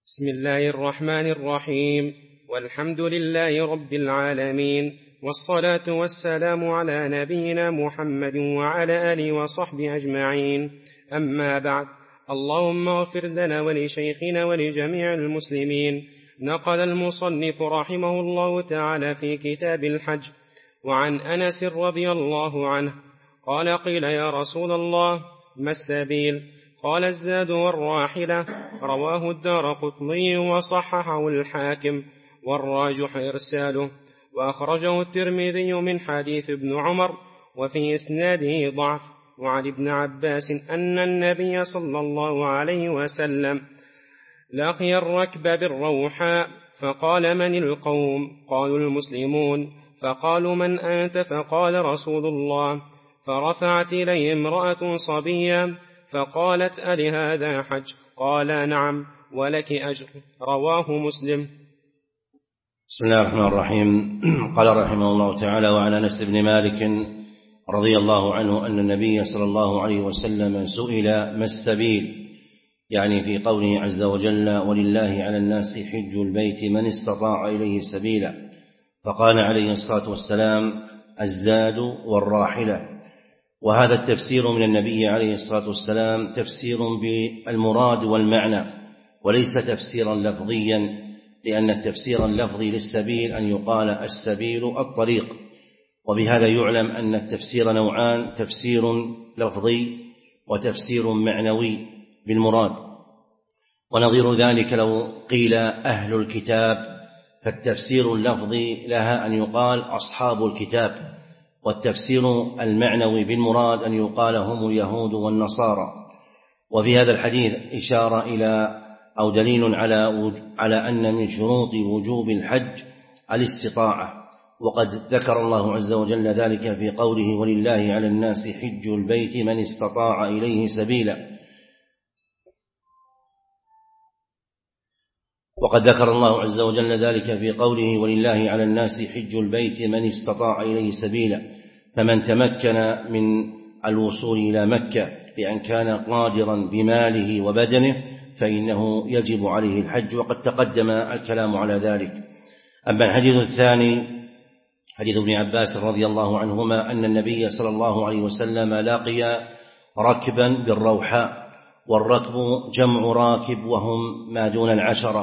بسم الله الرحمن الرحيم. والحمد لله رب العالمين، والصلاة والسلام على نبينا محمد وعلى آله وصحبه أجمعين. أما بعد، اللهم اغفر لنا ولشيخنا ولجميع المسلمين. نقل المصنف رحمه الله تعالى في كتاب الحج وعن أنس رضي الله عنه قال: قيل يا رسول الله ما السبيل؟ قال: الزاد والراحلة. رواه الدارقطني وصححه الحاكم، والراجح إرساله، وأخرجه الترمذي من حديث ابن عمر وفي إسناده ضعف. وعن ابن عباس أن النبي صلى الله عليه وسلم لقي الركب بالروحاء فقال: من القوم؟ قالوا: المسلمون. فقالوا: من أنت؟ فقال: رسول الله. فرفعت إليه امرأة صبية فقالت: ألهذا حج؟ قال: نعم، ولك أجر. رواه مسلم. بسم الله الرحمن الرحيم. قال رحمه الله تعالى: وعن أنس بن مالك رضي الله عنه أن النبي صلى الله عليه وسلم سئل ما السبيل، يعني في قوله عز وجل: ولله على الناس حج البيت من استطاع إليه سبيلا، فقال عليه الصلاة والسلام: الزاد والراحلة. وهذا التفسير من النبي عليه الصلاة والسلام تفسير بالمراد والمعنى، وليس تفسيرا لفظيا، لأن التفسير اللفظي للسبيل أن يقال السبيل الطريق، وبهذا يعلم أن التفسير نوعان: تفسير لفظي وتفسير معنوي بالمراد. ونظير ذلك لو قيل أهل الكتاب، فالتفسير اللفظي لها أن يقال أصحاب الكتاب، والتفسير المعنوي بالمراد أن يقال هم اليهود والنصارى. وفي هذا الحديث إشارة إلى أو دليل على أن من شروط وجوب الحج الاستطاعة، وقد ذكر الله عز وجل ذلك في قوله: ولله على الناس حج البيت من استطاع إليه سبيلا. وقد ذكر الله عز وجل ذلك في قوله: ولله على الناس حج البيت من استطاع إليه سبيلا، فمن تمكن من الوصول إلى مكة بأن كان قادرا بماله وبدنه فإنه يجب عليه الحج، وقد تقدم الكلام على ذلك. أما الحديث الثاني حديث ابن عباس رضي الله عنهما أن النبي صلى الله عليه وسلم لقي ركبا بالروحاء، والركب جمع راكب وهم ما دون 10،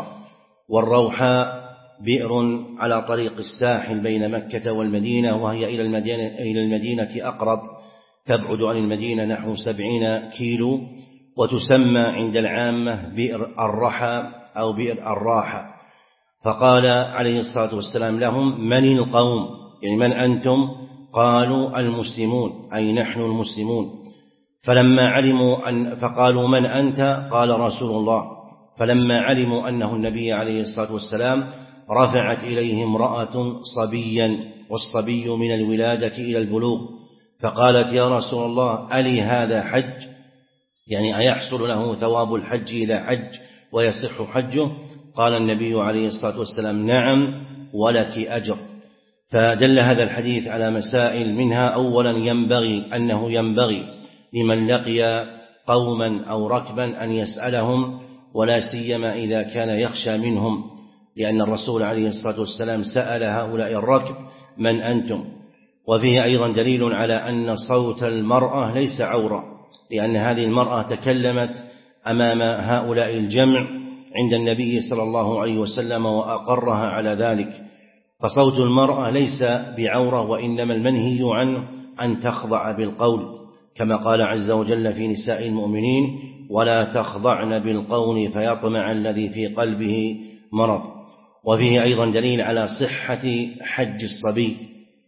والروحاء بئر على طريق الساحل بين مكة والمدينة، وهي إلى المدينة أقرب، تبعد عن المدينة نحو 70 كيلو، وتسمى عند العامة بئر الرحى أو بئر الراحة. فقال عليه الصلاة والسلام لهم: من القوم؟ يعني من أنتم؟ قالوا: المسلمون، أي نحن المسلمون. فلما علموا فقالوا: من أنت؟ قال: رسول الله. فلما علموا أنه النبي عليه الصلاة والسلام رفعت إليه امرأة صبيا، والصبي من الولادة إلى البلوغ، فقالت: يا رسول الله، ألي هذا حج؟ يعني أيحصل له ثواب الحج إلى حج ويصح حجه؟ قال النبي عليه الصلاة والسلام: نعم، ولك أجر. فدل هذا الحديث على مسائل، منها: أولا أنه ينبغي لمن لقي قوما أو ركبا أن يسألهم، ولا سيما إذا كان يخشى منهم، لأن الرسول عليه الصلاة والسلام سأل هؤلاء الركب: من أنتم؟ وفيه أيضا دليل على أن صوت المرأة ليس عورة، لأن هذه المرأة تكلمت أمام هؤلاء الجمع عند النبي صلى الله عليه وسلم وأقرها على ذلك، فصوت المرأة ليس بعورة، وإنما المنهي عنه أن تخضع بالقول، كما قال عز وجل في نساء المؤمنين: ولا تخضعن بالقول فيطمع الذي في قلبه مرض. وفيه أيضا دليل على صحة حج الصبي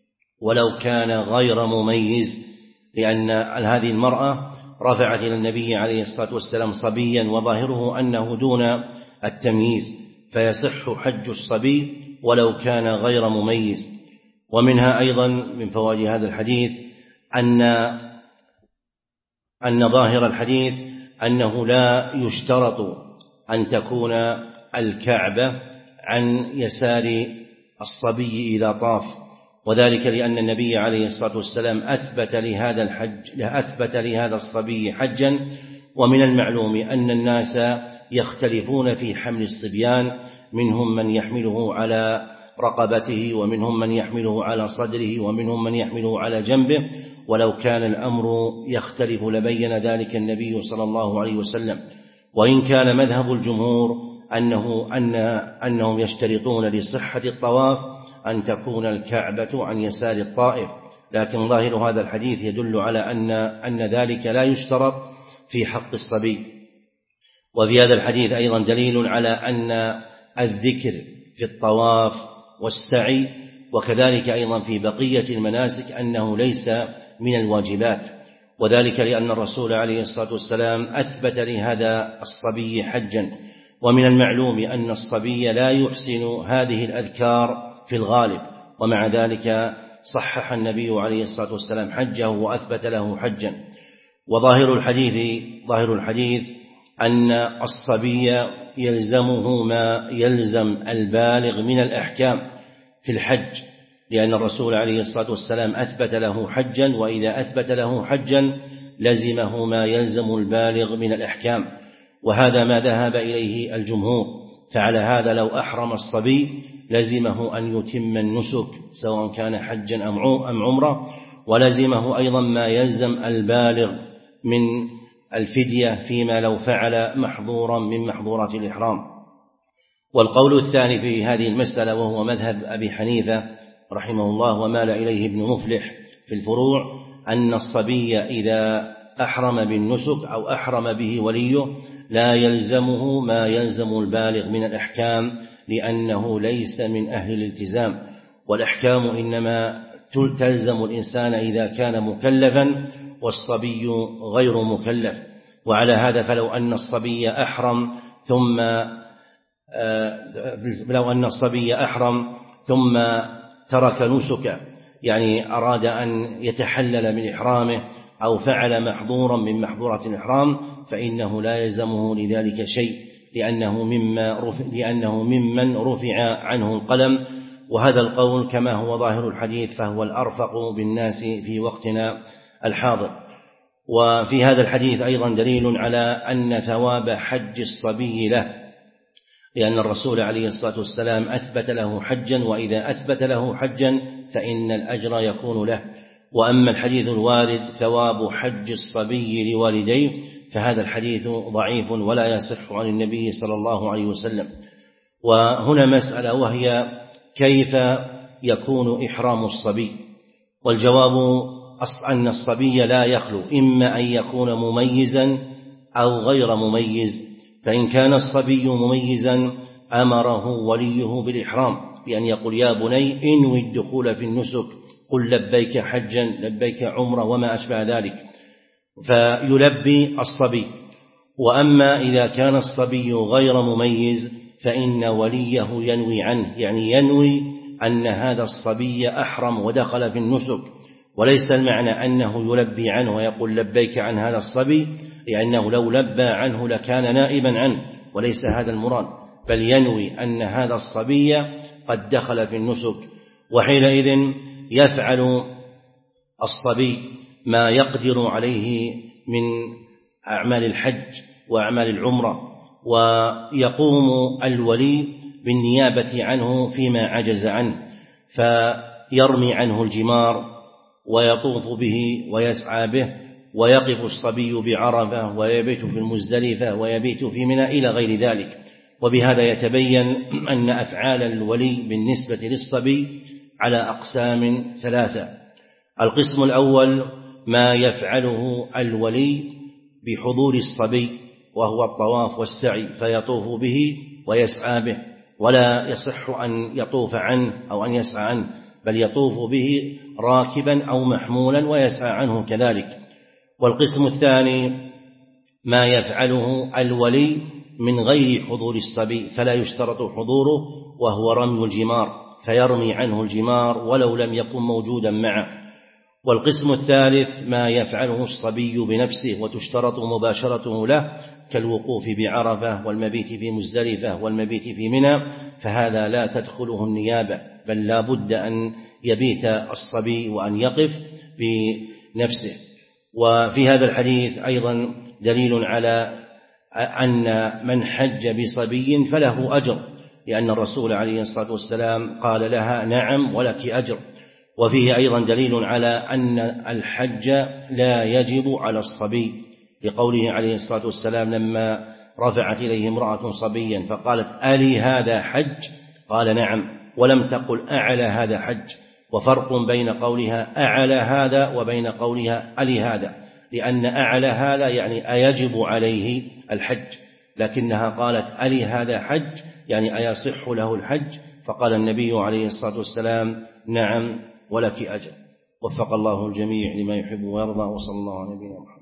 ولو كان غير مميز، لأن هذه المرأة رفعت إلى النبي عليه الصلاة والسلام صبيا، وظاهره أنه دون التمييز، فيصح حج الصبي ولو كان غير مميز. ومنها أيضا من فوائد هذا الحديث أن ظاهر الحديث أنه لا يشترط أن تكون الكعبة عن يسار الصبي إذا طاف، وذلك لأن النبي عليه الصلاة والسلام أثبت لهذا الصبي حجا، ومن المعلوم أن الناس يختلفون في حمل الصبيان، منهم من يحمله على رقبته، ومنهم من يحمله على صدره، ومنهم من يحمله على جنبه، ولو كان الأمر يختلف لبين ذلك النبي صلى الله عليه وسلم. وإن كان مذهب الجمهور أنهم يشترطون لصحة الطواف أن تكون الكعبة عن يسار الطائف، لكن ظاهر هذا الحديث يدل على أن ذلك لا يشترط في حق الصبي. وفي هذا الحديث أيضا دليل على أن الذكر في الطواف والسعي وكذلك أيضا في بقية المناسك أنه ليس من الواجبات، وذلك لأن الرسول عليه الصلاة والسلام أثبت لهذا الصبي حجا، ومن المعلوم أن الصبي لا يحسن هذه الأذكار في الغالب، ومع ذلك صحح النبي عليه الصلاة والسلام حجه وأثبت له حجا. وظاهر الحديث أن الصبي يلزمه ما يلزم البالغ من الأحكام في الحج، لأن الرسول عليه الصلاة والسلام أثبت له حجا، وإذا أثبت له حجا لزمه ما يلزم البالغ من الأحكام، وهذا ما ذهب إليه الجمهور. فعلى هذا لو أحرم الصبي لزمه أن يتم النسك سواء كان حجا أم عمرة، ولزمه أيضا ما يلزم البالغ من الفدية فيما لو فعل محظورا من محظورات الإحرام. والقول الثاني في هذه المسألة وهو مذهب أبي حنيفة رحمه الله ومال إليه ابن مفلح في الفروع، أن الصبي إذا أحرم بالنسك أو أحرم به وليه لا يلزمه ما يلزم البالغ من الأحكام، لأنه ليس من أهل الالتزام، والأحكام إنما تلزم الإنسان إذا كان مكلفا والصبي غير مكلف. وعلى هذا فلو أن الصبي أحرم ثم ترك نسكه، يعني أراد أن يتحلل من إحرامه أو فعل محظورا من محظورات الإحرام، فإنه لا يلزمه لذلك شيء، لأنه ممن رفع عنه القلم. وهذا القول كما هو ظاهر الحديث فهو الأرفق بالناس في وقتنا الحاضر. وفي هذا الحديث أيضا دليل على أن ثواب حج الصبي له، لأن الرسول عليه الصلاة والسلام أثبت له حجا، وإذا أثبت له حجا فإن الأجر يكون له. وأما الحديث الوارد ثواب حج الصبي لوالديه فهذا الحديث ضعيف ولا يصح عن النبي صلى الله عليه وسلم. وهنا مسألة وهي كيف يكون إحرام الصبي؟ والجواب أن الصبي لا يخلو إما أن يكون مميزا أو غير مميز، فإن كان الصبي مميزا أمره وليه بالإحرام بأن يقول يا بني انوي الدخول في النسك، قل لبيك حجا لبيك عمرة وما أشبه ذلك، فيلبي الصبي. وأما إذا كان الصبي غير مميز فإن وليه ينوي عنه، يعني ينوي أن هذا الصبي أحرم ودخل في النسك، وليس المعنى أنه يلبي عنه ويقول لبيك عن هذا الصبي، لأنه لو لبى عنه لكان نائبا عنه، وليس هذا المراد، بل ينوي أن هذا الصبي قد دخل في النسك. وحينئذ يفعل الصبي ما يقدر عليه من أعمال الحج وأعمال العمرة، ويقوم الولي بالنيابة عنه فيما عجز عنه، فيرمي عنه الجمار ويطوف به ويسعى به، ويقف الصبي بعرفة ويبيت في المزدلفة ويبيت في منى إلى غير ذلك. وبهذا يتبين أن أفعال الولي بالنسبة للصبي على أقسام ثلاثة. القسم الأول ما يفعله الولي بحضور الصبي وهو الطواف والسعي، فيطوف به ويسعى به، ولا يصح أن يطوف عنه أو أن يسعى عنه، بل يطوف به راكبا أو محمولا ويسعى عنه كذلك. والقسم الثاني ما يفعله الولي من غير حضور الصبي، فلا يشترط حضوره، وهو رمي الجمار، فيرمي عنه الجمار ولو لم يكن موجودا معه. والقسم الثالث ما يفعله الصبي بنفسه وتشترط مباشرته له، كالوقوف بعرفة والمبيت في مزدلفة والمبيت في منى، فهذا لا تدخله النيابة، بل لا بد أن يبيت الصبي وأن يقف بنفسه. وفي هذا الحديث أيضا دليل على أن من حج بصبي فله أجر، لأن الرسول عليه الصلاة والسلام قال لها نعم ولك أجر. وفيه أيضا دليل على أن الحج لا يجب على الصبي، لقوله عليه الصلاة والسلام لما رفعت إليه امرأة صبيا فقالت ألي هذا حج؟ قال نعم، ولم تقل أعلى هذا حج. وفرق بين قولها أعلى هذا وبين قولها ألي هذا، لأن أعلى هذا يعني أيجب عليه الحج، لكنها قالت ألي هذا حج يعني أيصح له الحج، فقال النبي عليه الصلاة والسلام نعم ولك أجر. وفق الله الجميع لما يحب ويرضى، وصلى الله على نبينا محمد.